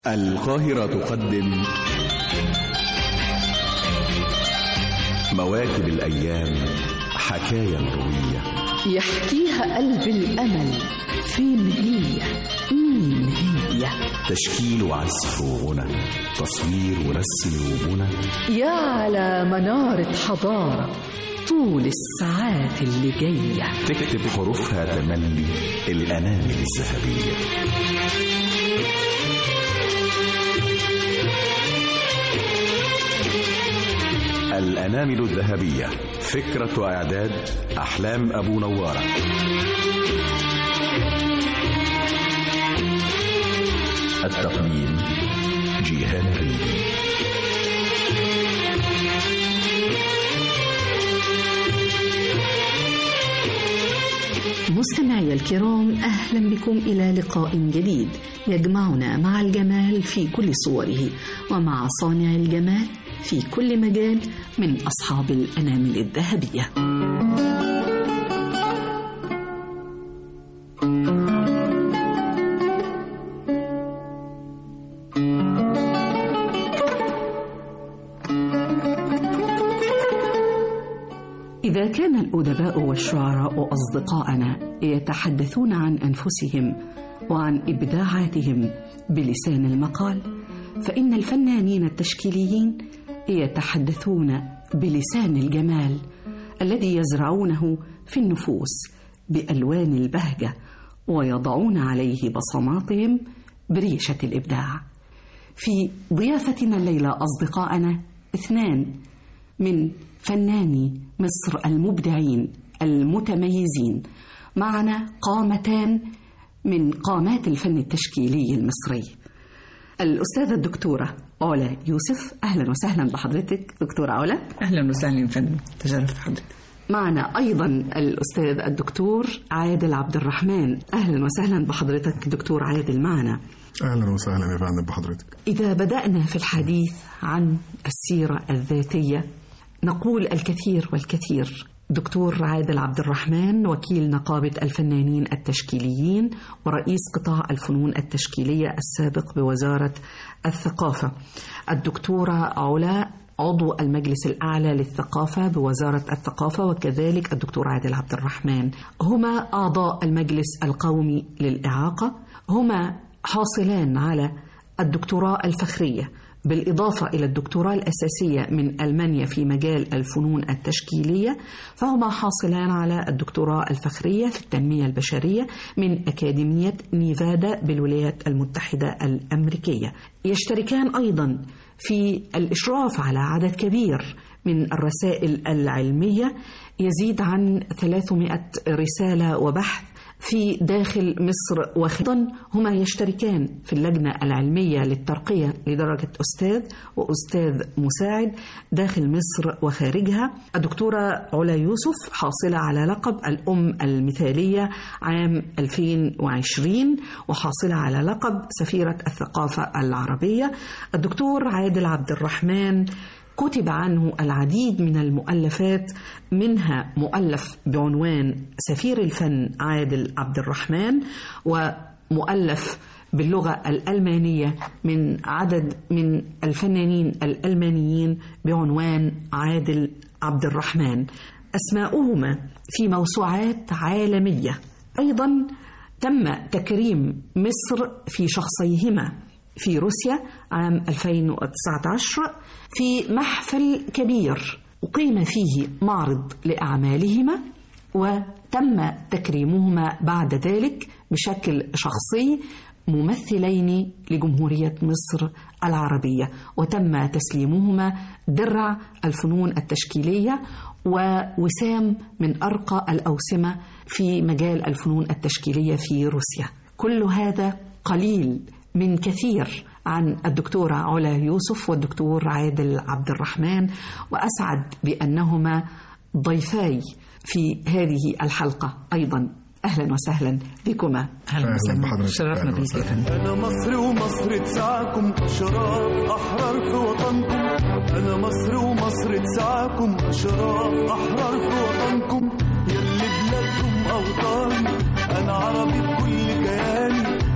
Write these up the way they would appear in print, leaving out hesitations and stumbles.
القاهرة تقدم مواكب الأيام، حكاية مروية يحكيها قلب الأمل. فين هي؟ مين هي؟ تشكيل وعزف وغنى، تصوير ورسم وبنى، يا على منارة حضارة طول الساعات اللي جاية تكتب حروفها تملي الأنامل الذهبية. الأنامل الذهبية، فكرة وإعداد أحلام أبو نوارة. التقديم جيهان الريدي. مستمعي الكرام، أهلا بكم إلى لقاء جديد يجمعنا مع الجمال في كل صوره ومع صانع الجمال في كل مجال من أصحاب الأنامل الذهبية. إذا كان الأدباء والشعراء أصدقاءنا يتحدثون عن أنفسهم وعن إبداعاتهم بلسان المقال، فإن الفنانين التشكيليين يتحدثون بلسان الجمال الذي يزرعونه في النفوس بألوان البهجة ويضعون عليه بصماتهم بريشة الإبداع. في ضيافتنا الليلة أصدقاءنا اثنان من فناني مصر المبدعين المتميزين. معنا قامتان من قامات الفن التشكيلي المصري، الأستاذة الدكتورة علا يوسف. أهلا وسهلا بحضرتك دكتورة علا. أهلا وسهلا فندم، تشرفت حضرتك. معنا أيضا الأستاذ الدكتور عادل عبد الرحمن. أهلا وسهلا بحضرتك دكتور عادل معنا. أهلا وسهلا يا فندم بحضرتك. إذا بدأنا في الحديث عن السيرة الذاتية نقول الكثير والكثير. دكتور عادل عبد الرحمن وكيل نقابة الفنانين التشكيليين ورئيس قطاع الفنون التشكيلية السابق بوزارة الثقافة. الدكتورة علا عضو المجلس الأعلى للثقافة بوزارة الثقافة، وكذلك الدكتور عادل عبد الرحمن هما أعضاء المجلس القومي للإعاقة، هما حاصلان على الدكتوراه الفخرية بالإضافة إلى الدكتوراه الأساسية من ألمانيا في مجال الفنون التشكيلية، فهما حاصلان على الدكتوراه الفخرية في التنمية البشرية من أكاديمية نيفادا بالولايات المتحدة الأمريكية. يشتركان أيضا في الإشراف على عدد كبير من الرسائل العلمية، يزيد عن 300 رسالة وبحث في داخل مصر وخارجها. هما يشتركان في اللجنة العلمية للترقية لدرجة أستاذ وأستاذ مساعد داخل مصر وخارجها. الدكتورة علا يوسف حاصلة على لقب الأم المثالية عام 2020 وحاصلة على لقب سفيرة الثقافة العربية. الدكتور عادل عبد الرحمن كتب عنه العديد من المؤلفات، منها مؤلف بعنوان سفير الفن عادل عبد الرحمن، ومؤلف باللغة الألمانية من عدد من الفنانين الألمانيين بعنوان عادل عبد الرحمن. أسماؤهما في موسوعات عالمية. أيضا تم تكريم مصر في شخصيهما في روسيا عام 2019 في محفل كبير أقيم فيه معرض لأعمالهما، وتم تكريمهما بعد ذلك بشكل شخصي ممثلين لجمهورية مصر العربية، وتم تسليمهما درع الفنون التشكيلية ووسام من أرقى الأوسمة في مجال الفنون التشكيلية في روسيا. كل هذا قليل من كثير عن الدكتورة علا يوسف والدكتور عادل عبد الرحمن، وأسعد بأنهما ضيفاي في هذه الحلقة أيضا. أهلا وسهلا بكما. أهلا وسهلا، شرفنا بيك. أنا مصري ومصر تسعكم شرف أحرار في وطنكم. أنا مصري ومصر تسعكم شرف أحرار في وطنكم. يلي بلادكم أوطاني، أنا عربي بكل كياني،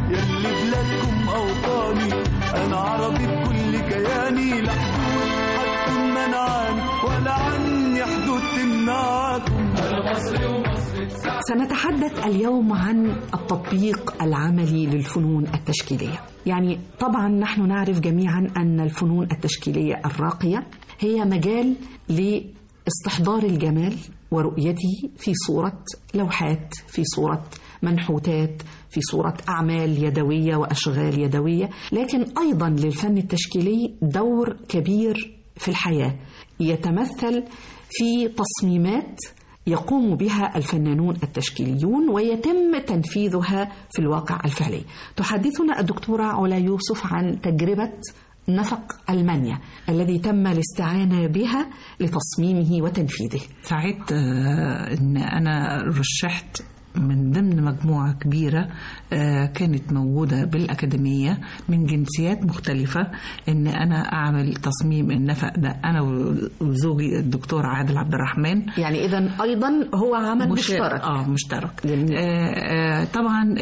يلي بلادكم أوطاني. أنا عربي بكل كياني، لا حدود حتكون منعاني ولا عني حدود تمنعكم. أنا مصري ومصري. سنتحدث اليوم عن التطبيق العملي للفنون التشكيلية. يعني طبعا نحن نعرف جميعا أن الفنون التشكيلية الراقية هي مجال لاستحضار الجمال ورؤيته في صورة لوحات، في صورة منحوتات، في صورة أعمال يدوية وأشغال يدوية، لكن أيضا للفن التشكيلي دور كبير في الحياة يتمثل في تصميمات يقوم بها الفنانون التشكيليون ويتم تنفيذها في الواقع الفعلي. تحدثنا الدكتورة علا يوسف عن تجربة نفق ألمانيا الذي تم الاستعانة بها لتصميمه وتنفيذه. سعدت أن أنا رشحت من ضمن مجموعة كبيرة كانت موجودة بالأكاديمية من جنسيات مختلفة، إن أنا أعمل تصميم النفق ده أنا وزوجي الدكتور عادل عبد الرحمن. يعني إذن أيضا هو عمل مشترك. مشترك. طبعا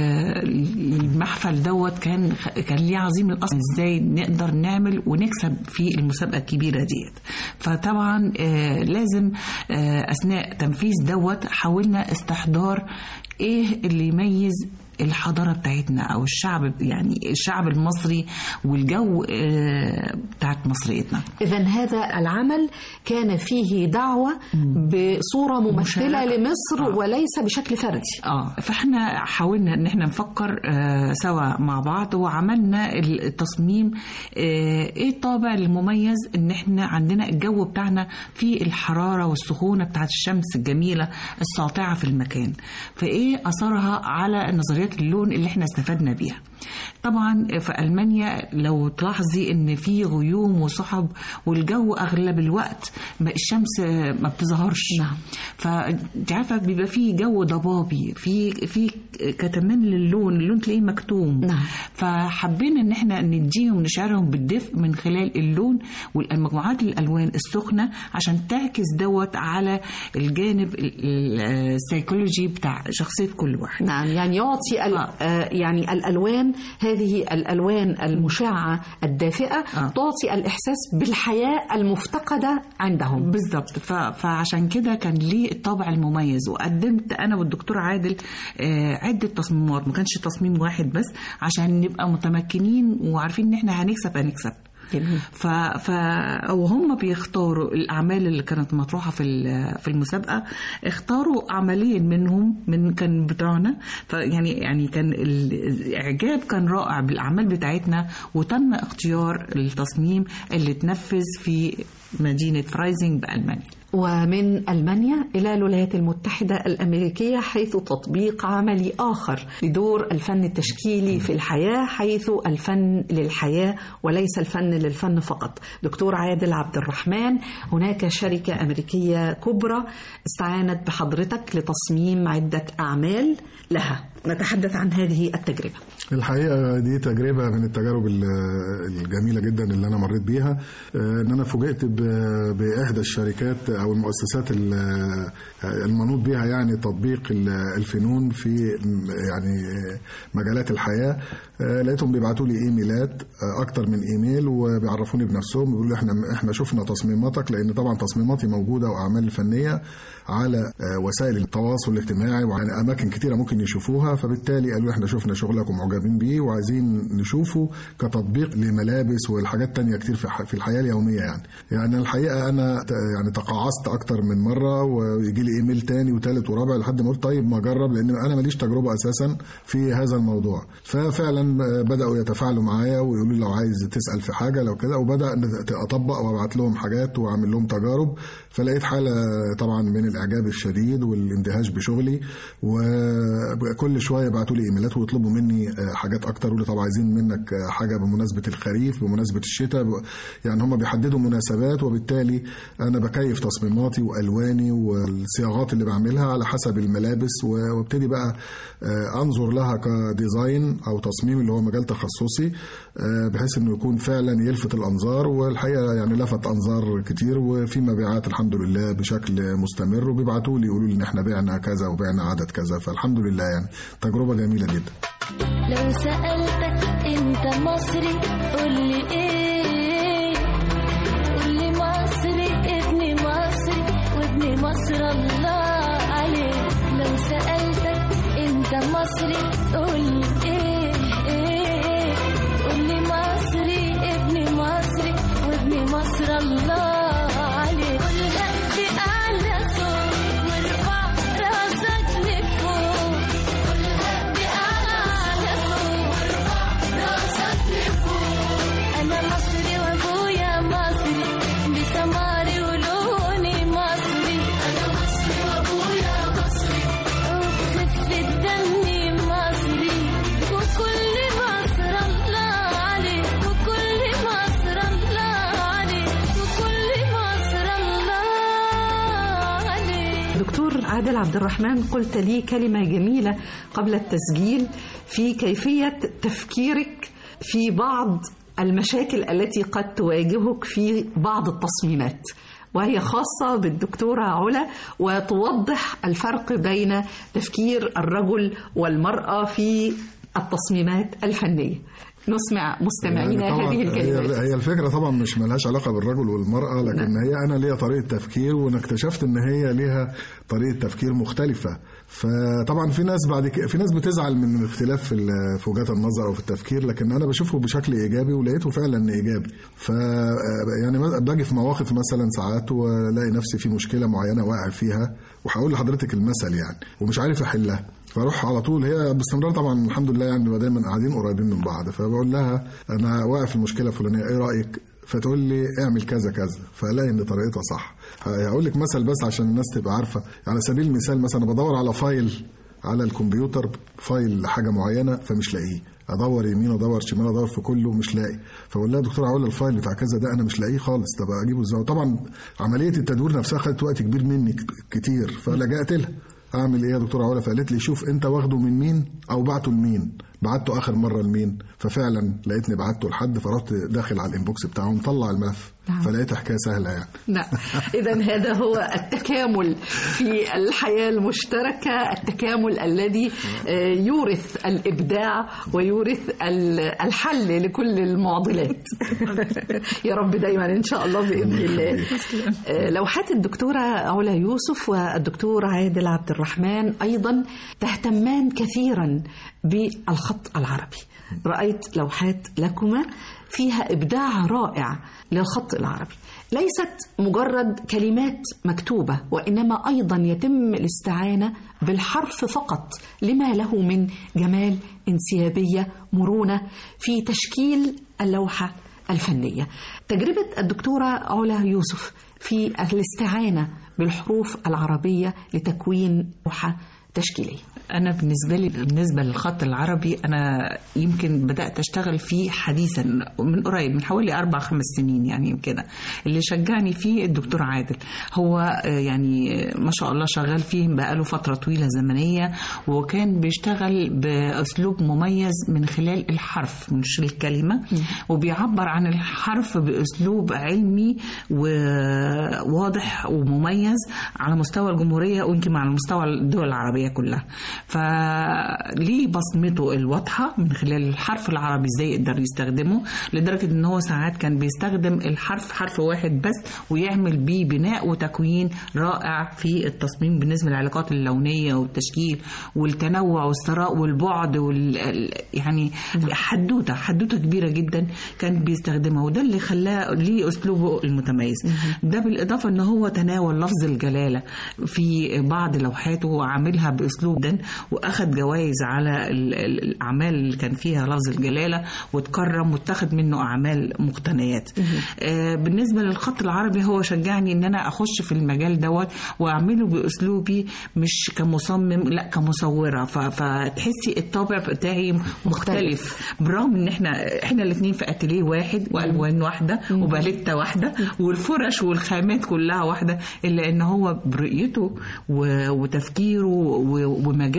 المحفل دوت كان ليه عظيم الأصل، إزاي نقدر نعمل ونكسب في المسابقة الكبيرة ديت. فطبعا لازم أثناء تنفيذ دوت حاولنا استحضار ايه اللي يميز الحضارة بتاعتنا أو الشعب، يعني الشعب المصري والجو بتاعت مصريتنا. إذن هذا العمل كان فيه دعوة بصورة ممثلة لمصر وليس بشكل فردي. فإحنا حاولنا إن إحنا نفكر سوا مع بعض وعملنا التصميم. إيه الطابع المميز؟ إن إحنا عندنا الجو بتاعنا في الحرارة والسخونة بتاعت الشمس الجميلة الساطعة في المكان، فإيه أثرها على نظريات اللون اللي احنا استفدنا بيها. طبعا في ألمانيا لو تلاحظي ان في غيوم وسحب والجو اغلب الوقت الشمس ما بتظهرش. نعم. فانت عارفه بيبقى في جو ضبابي، في كتمان اللون تلاقيه مكتوم. نعم. فحبينا ان احنا نديهم نشعرهم بالدفء من خلال اللون والمجموعات الالوان السخنه عشان تعكس دوت على الجانب السيكولوجي بتاع شخصيه كل واحد. نعم. يعني يعطي يعني الألوان، هذه الألوان المشعة الدافئة تعطي الإحساس بالحياة المفتقدة عندهم. بالضبط. فعشان كده كان ليه الطابع المميز، وقدمت أنا والدكتور عادل عدة تصميمات، ما كانش تصميم واحد بس، عشان نبقى متمكنين وعارفين إن إحنا هنكسب. وهم بيختاروا الأعمال اللي كانت مطروحة في المسابقة، اختاروا عملين منهم كان بتوعنا. يعني كان الإعجاب كان رائع بالأعمال بتاعتنا، وتم اختيار التصميم اللي تنفذ في مدينة فرايزنج بألمانيا. ومن ألمانيا إلى الولايات المتحدة الأمريكية، حيث تطبيق عملي آخر لدور الفن التشكيلي في الحياة، حيث الفن للحياة وليس الفن للفن فقط. دكتور عادل عبد الرحمن، هناك شركة أمريكية كبرى استعانت بحضرتك لتصميم عدة أعمال لها، نتحدث عن هذه التجربة. الحقيقة دي تجربة من التجارب الجميلة جدا اللي أنا مريت بيها. إن أنا فوجئت بإحدى الشركات أو المؤسسات المنوط بها يعني تطبيق الفنون في يعني مجالات الحياة. لقيتهم بيبعتوا لي إيميلات، أكتر من إيميل، وبيعرفوني بنفسهم، بيقولوا إحنا شفنا تصميماتك، لأن طبعا تصميماتي موجودة وأعمال الفنية على وسائل التواصل الاجتماعي وعلى أماكن كتيرة ممكن يشوفوها، فبالتالي قالوا إحنا شفنا شغلك ومعجبين بيه وعايزين نشوفه كتطبيق لملابس والحاجات تانية كتير في الحياة اليومية. يعني الحقيقة أنا يعني تقاعست أكتر من مرة، ويجي لي إيميل تاني وثالث ورابع لحد ما قلت طيب ما أجرب، لأن أنا ماليش تجربة أساسا في هذا الموضوع. ففعلا بدأوا يتفاعلوا معايا ويقولوا لي لو عايز تسأل في حاجة لو كده، وبدأ أطبق وأبعت لهم حاجات وأعمل لهم تجارب. فلقيت حالة طبعا من الإعجاب الشديد والاندهاش بشغلي، وكل شوية بعتوا لي إيميلات ويطلبوا مني حاجات أكتر، يقولوا طب عايزين منك حاجة بمناسبة الخريف، بمناسبة الشتاء، يعني هم بيحددوا مناسبات، وبالتالي أنا بكيف تصميماتي وألواني والصياغات اللي بعملها على حسب الملابس، وابتدي بقى أنظر لها كديزاين أو تصميم اللي هو مجال تخصصي، بحيث إنه يكون فعلا يلفت الأنظار. والحقيقة يعني لفت أنظار كتير، وفي مبيعات الحمد لله بشكل مستمر، وبيبعتوا لي يقولوا لي إن إحنا بعنا كذا وبعنا عدد كذا، فالحمد لله يعني تجربة جميلة جدا. لو سألتك انت مصري قولي ايه؟ قولي مصري ابني مصري وابن مصر الله عليه. لو سألتك انت مصري قولي ايه؟ قولي مصري ابني مصري وابن مصر الله عليه. قولها بأعلى صوت وارفع راسك لفوق. قولها بأعلى صوت وارفع راسك لفوق. أنا مصري وأبويا مصري بسماري ولوني مصري. أنا مصري وأبويا مصري وبخفة دمي مصري. وكل مصر الله عليه وكل مصر الله عليه وكل مصر الله عليه. دكتور عادل عبد الرحمن، قلت لي كلمة جميلة قبل التسجيل في كيفية تفكيرك في بعض المشاكل التي قد تواجهك في بعض التصميمات، وهي خاصة بالدكتورة علا، وتوضح الفرق بين تفكير الرجل والمرأة في التصميمات الفنية. نسمع مستمعينا يعني هذه الكلمات. هي الفكرة طبعا مش ملهاش علاقة بالرجل والمرأة، لكن هي أنا ليها طريقة تفكير، وأنا اكتشفت إن هي ليها طريقة تفكير مختلفة. فطبعا في ناس في ناس بتزعل من الاختلاف في وجهات النظر أو في التفكير، لكن أنا بشوفه بشكل إيجابي ولقيته فعلا إيجابي. يعني باجي في مواقف مثلا ساعات ولاقي نفسي في مشكلة معينة واقع فيها، وهقول لحضرتك المثل يعني، ومش عارف أحلها، فاروح على طول هي باستمرار طبعا الحمد لله يعني دايما قاعدين قريبين من بعض، فبقول لها انا واقع في المشكله الفلانيه، ايه رايك؟ فتقول لي اعمل كذا كذا، فالاقي ان طريقتها صح. هقول لك مثل بس عشان الناس تبقى عارفه. على سبيل المثال مثلا بدور على فايل على الكمبيوتر، فايل لحاجه معينه فمش لاقيه، ادور يمين ادور شمال ادور في كله مش لاقي، فاقول لها دكتور علا الفايل بتاع كذا ده انا مش لاقيه خالص، طب اجيبه ازاي؟ طبعا عمليه التدوير نفسها خدت وقت كبير مني كتير، فلجأت لها اعمل ايه يا دكتوره علا؟ فقالت لي شوف انت واخده من مين او بعته لمين، بعته اخر مره لمين؟ ففعلا لقيتني بعته لحد، فرحت داخل على الانبوكس بتاعه مطلع الملف. فلقيت حكايه سهله يعني. نعم، اذا هذا هو التكامل في الحياه المشتركه، التكامل الذي يورث الابداع ويورث الحل لكل المعضلات. يا رب دايما ان شاء الله باذن الله. لوحات الدكتوره علا يوسف والدكتور عادل عبد الرحمن ايضا تهتمان كثيرا بالخط العربي. رأيت لوحات لكما فيها إبداع رائع للخط العربي، ليست مجرد كلمات مكتوبة، وإنما أيضا يتم الاستعانة بالحرف فقط لما له من جمال، انسيابية، مرونة في تشكيل اللوحة الفنية. تجربة الدكتورة علا يوسف في الاستعانة بالحروف العربية لتكوين لوحة تشكيلية. أنا بالنسبة للخط العربي أنا يمكن بدأت أشتغل فيه حديثا من قريب، من حوالي 4-5 سنين يعني كده. اللي شجعني فيه الدكتور عادل، هو يعني ما شاء الله شغال فيه بقاله فترة طويلة زمنية، وكان بيشتغل بأسلوب مميز من خلال الحرف مش الكلمة، وبيعبر عن الحرف بأسلوب علمي وواضح ومميز على مستوى الجمهورية ويمكن على مستوى الدول العربية كلها. فليه بصمته الواضحة من خلال الحرف العربي ازاي يقدر يستخدمه، لدرجة ان هو ساعات كان بيستخدم الحرف حرف واحد بس ويعمل بيه بناء وتكوين رائع في التصميم بالنسبة للعلاقات اللونية والتشكيل والتنوع والثراء والبعد يعني حدوتة كبيرة جدا كان بيستخدمها، وده اللي خلاه ليه اسلوبه المتميز. ده بالإضافة ان هو تناول لفظ الجلالة في بعض لوحاته وعاملها بأسلوب ده، وأخذ جوائز على الأعمال اللي كان فيها لفظ الجلالة وتكرم واتخذ منه أعمال مقتنيات. بالنسبة للخط العربي هو شجعني إن أنا أخش في المجال دوت وأعمله بأسلوبي مش كمصمم لا كمصورة، فتحسي الطابع بتاعي مختلف، برغم إن إحنا الاثنين في أتيليه واحد وألوان واحدة وباليتة واحدة والفرش والخامات كلها واحدة، إلا إن هو برؤيته وتفكيره ومجال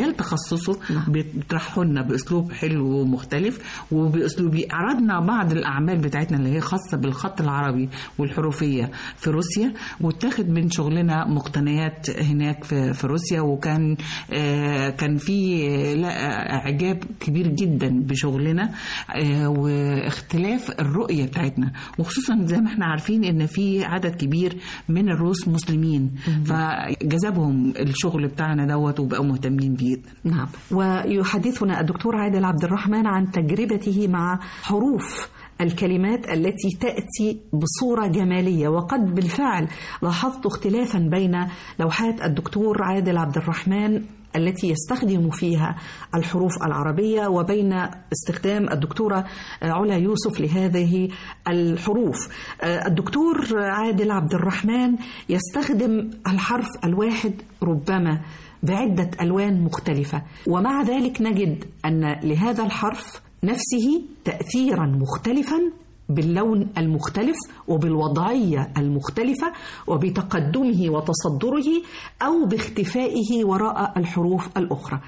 مجال تخصصه بيطرحه لنا باسلوب حلو ومختلف، وباسلوب عرضنا بعض الاعمال بتاعتنا اللي هي خاصه بالخط العربي والحروفيه في روسيا، واتاخد من شغلنا مقتنيات هناك في روسيا، وكان كان في اعجاب كبير جدا بشغلنا واختلاف الرؤيه بتاعتنا، وخصوصا زي ما احنا عارفين ان في عدد كبير من الروس مسلمين، فجذبهم الشغل بتاعنا دوت وبقوا مهتمين بيه. نعم. ويحدثنا الدكتور عادل عبد الرحمن عن تجربته مع حروف الكلمات التي تأتي بصورة جمالية، وقد بالفعل لاحظت اختلافا بين لوحات الدكتور عادل عبد الرحمن التي يستخدم فيها الحروف العربية وبين استخدام الدكتورة علا يوسف لهذه الحروف. الدكتور عادل عبد الرحمن يستخدم الحرف الواحد ربما بعدة ألوان مختلفة، ومع ذلك نجد أن لهذا الحرف نفسه تأثيرا مختلفا باللون المختلف وبالوضعية المختلفة وبتقدمه وتصدره أو باختفائه وراء الحروف الأخرى.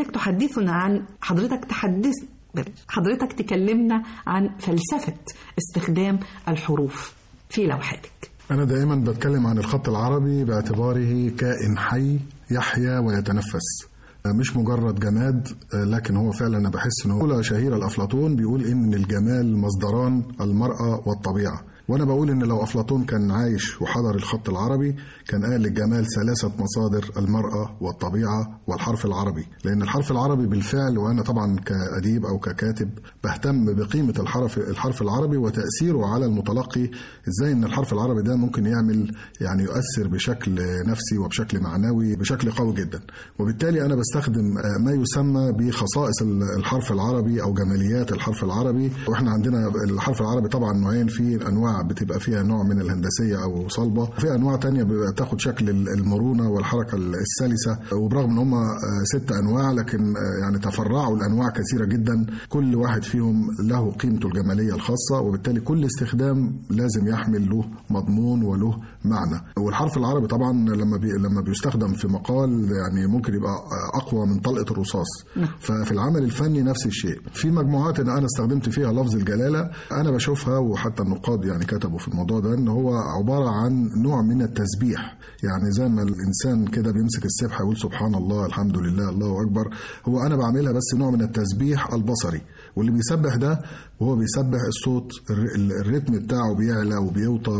حضرتك تكلمنا عن فلسفة استخدام الحروف في لوحاتك. أنا دائما بتكلم عن الخط العربي باعتباره كائن حي يحيا ويتنفس، مش مجرد جماد، لكن هو فعلا أنا بحس إنه شهير الأفلاطون بيقول إن الجمال مصدران المرأة والطبيعة، وأنا بقول إن لو أفلاطون كان عايش وحضر الخط العربي كان قال للجمال 3 مصادر: المرأة والطبيعة والحرف العربي، لأن الحرف العربي بالفعل، وأنا طبعا كأديب أو ككاتب بهتم بقيمة الحرف العربي وتأثيره على المتلقي، إزاي إن الحرف العربي ده ممكن يعمل يعني يؤثر بشكل نفسي وبشكل معنوي بشكل قوي جدا. وبالتالي أنا بستخدم ما يسمى بخصائص الحرف العربي أو جماليات الحرف العربي. وإحنا عندنا الحرف العربي طبعا نوعين، فيه أنواع بتبقى فيها نوع من الهندسية أو صلبة، وفي أنواع تانية تاخد شكل المرونة والحركة السلسة، وبرغم ان هم 6 أنواع لكن يعني تفرعوا الأنواع كثيرة جدا، كل واحد فيهم له قيمته الجمالية الخاصة، وبالتالي كل استخدام لازم يحمل له مضمون وله معنى. والحرف العربي طبعا لما بيستخدم في مقال يعني ممكن يبقى أقوى من طلقة الرصاص. ففي العمل الفني نفس الشيء. في مجموعات أنا استخدمت فيها لفظ الجلالة، أنا بشوفها وحتى النقاد يعني كتبوا في الموضوع ده ان هو عبارة عن نوع من التسبيح، يعني زي ما الإنسان كده بيمسك السبحة يقول سبحان الله الحمد لله الله أكبر، هو أنا بعملها بس نوع من التسبيح البصري، واللي بيسبح ده وهو بيسبح الصوت الريتم بتاعه بيعلى وبيوطى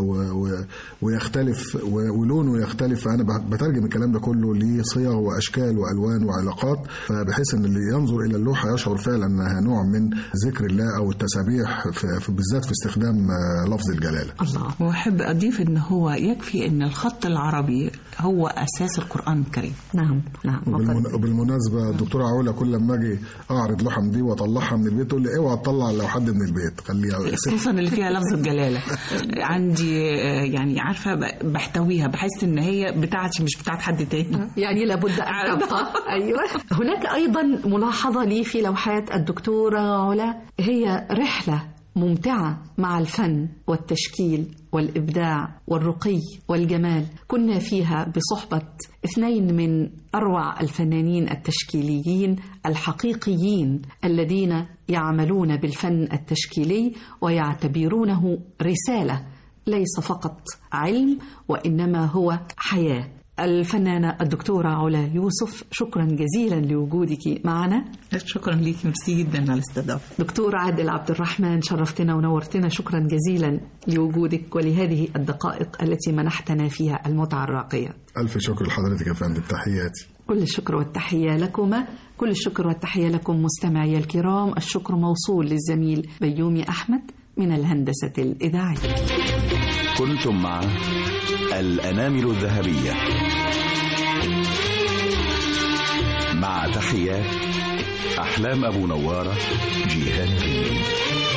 ويختلف ولونه يختلف، فأنا بترجم الكلام ده كله لصيغ وأشكال وألوان وعلاقات، فبحيث أن اللي ينظر إلى اللوحة يشعر فعلا أنها نوع من ذكر الله أو التسابيح بالذات في استخدام لفظ الجلالة. الله. وأحب أضيف أن هو يكفي أن الخط العربي هو أساس القرآن الكريم. نعم. وبالمناسبة الدكتورة علا كل لما أجي أعرض لوحة من دي وأطلعها من البيت تقول لي اوعى تطلع لو حد من البيت، خليها خصوصا اللي فيها لفظ الجلالة عندي يعني عارفة بحتويها، بحس ان هي بتاعتي مش بتاعت حد تاني، يعني لابد ان تبقى. ايوه. هناك ايضا ملاحظة لي في لوحات الدكتورة علا، هي رحلة ممتعة مع الفن والتشكيل والإبداع والرقي والجمال. كنا فيها بصحبة 2 من أروع الفنانين التشكيليين الحقيقيين الذين يعملون بالفن التشكيلي ويعتبرونه رسالة، ليس فقط علم وإنما هو حياة. الفنانة الدكتورة علا يوسف، شكرا جزيلا لوجودك معنا. شكرا ليك، ميرسي جدا على الاستضافة. دكتور عادل عبد الرحمن، شرفتنا ونورتنا، شكرا جزيلا لوجودك ولهذه الدقائق التي منحتنا فيها المتعة الراقية. ألف شكر لحضرتك يا فندم، تحياتي. كل الشكر والتحية لكما، كل الشكر والتحية لكم مستمعي الكرام. الشكر موصول للزميل بيومي أحمد من الهندسة الإذاعية. كنتم مع الأنامل الذهبية، مع تحيات أحلام أبو نوارة، جيهان ريدي.